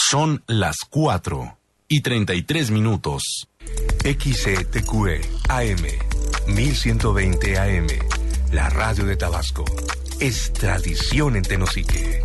Son las 4:33. XCTQE AM 1120 AM, la radio de Tabasco, es tradición en Tenosique.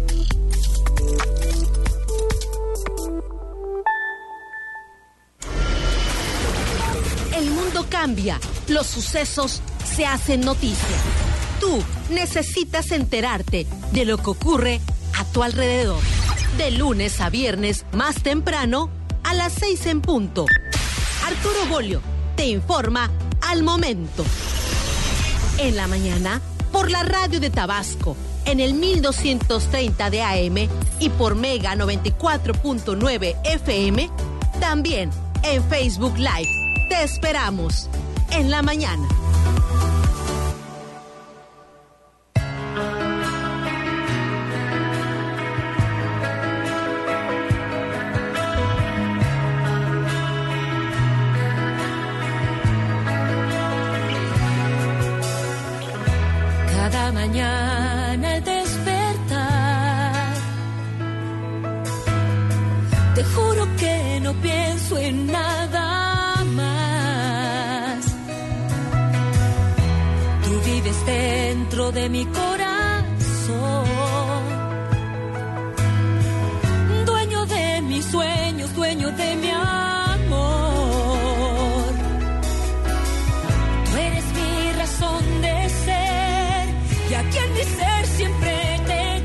El mundo cambia, los sucesos se hacen noticia. Tú necesitas enterarte de lo que ocurre a tu alrededor. De lunes a viernes, más temprano, a las 6 en punto. Arturo Bolio te informa al momento. En la mañana, por la radio de Tabasco, en el 1230 de AM y por Mega 94.9 FM, también en Facebook Live. Te esperamos en la mañana. Cada mañana al despertar, te juro que no pienso en nada más. Tú vives dentro de mi corazón, dueño de mis sueños, dueño de mi amor. Tú eres mi razón de ser y aquí en mi ser siempre te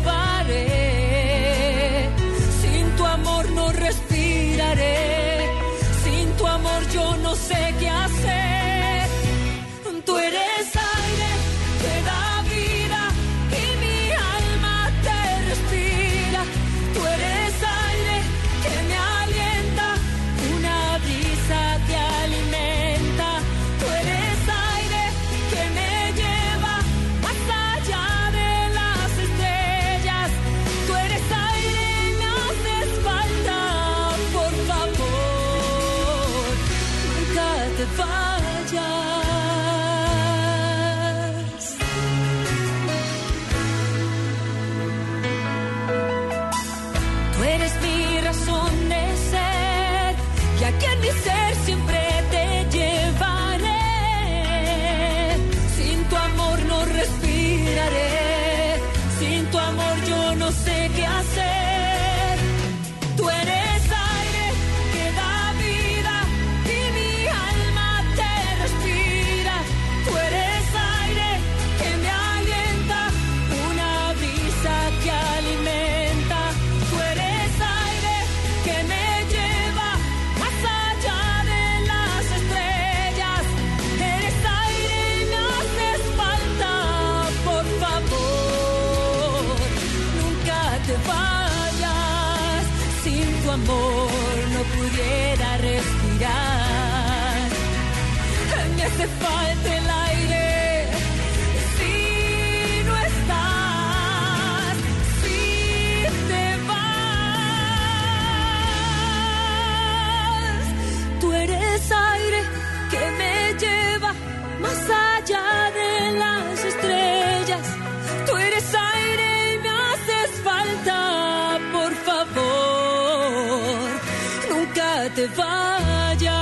llevaré. Sin tu amor no respiraré, sin tu amor yo no sé qué hacer. Tú eres aire que da vida y mi alma te respira. Tú eres aire que me alienta, una brisa que alimenta. Tú eres aire que me lleva más allá de las estrellas. Tú eres aire y me haces falta, por favor, nunca te vayas. Tú eres mi razón de ser y aquí en mi ser siempre te llevaré. Sin tu amor no respiraré, sin tu amor yo no sé qué hacer. Tú eres aire que da vida y mi alma te respira. Tú eres aire que me alienta, una brisa que alimenta. Tú eres aire que me lleva más allá de las estrellas. Eres aire y me haces falta, por favor, nunca te vayas. Sin tu amor no pudiera respirar. Me hace falta el aire si no estás, si te vas. Tú eres aire que me lleva más allá de las estrellas. Tú eres aire y me haces falta, por favor, nunca te vayas.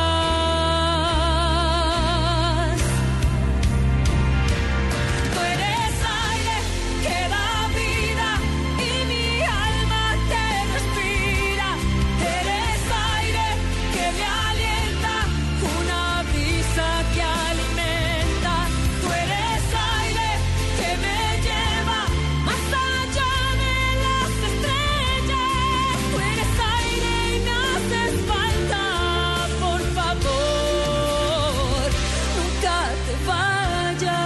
Tú eres aire que da vida y mi alma te respira. Eres aire que me alienta, una brisa que alimenta. Tú eres aire que me lleva más allá de las estrellas. Tú eres aire y me haces falta, por favor, nunca te vayas.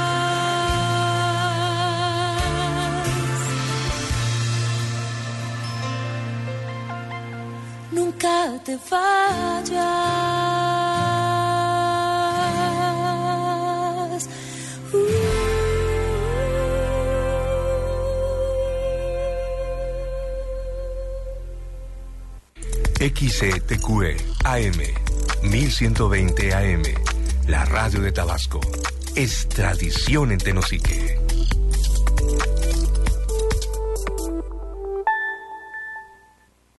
Nunca te vayas. XCTQE AM 1120 AM, la radio de Tabasco, es tradición en Tenosique.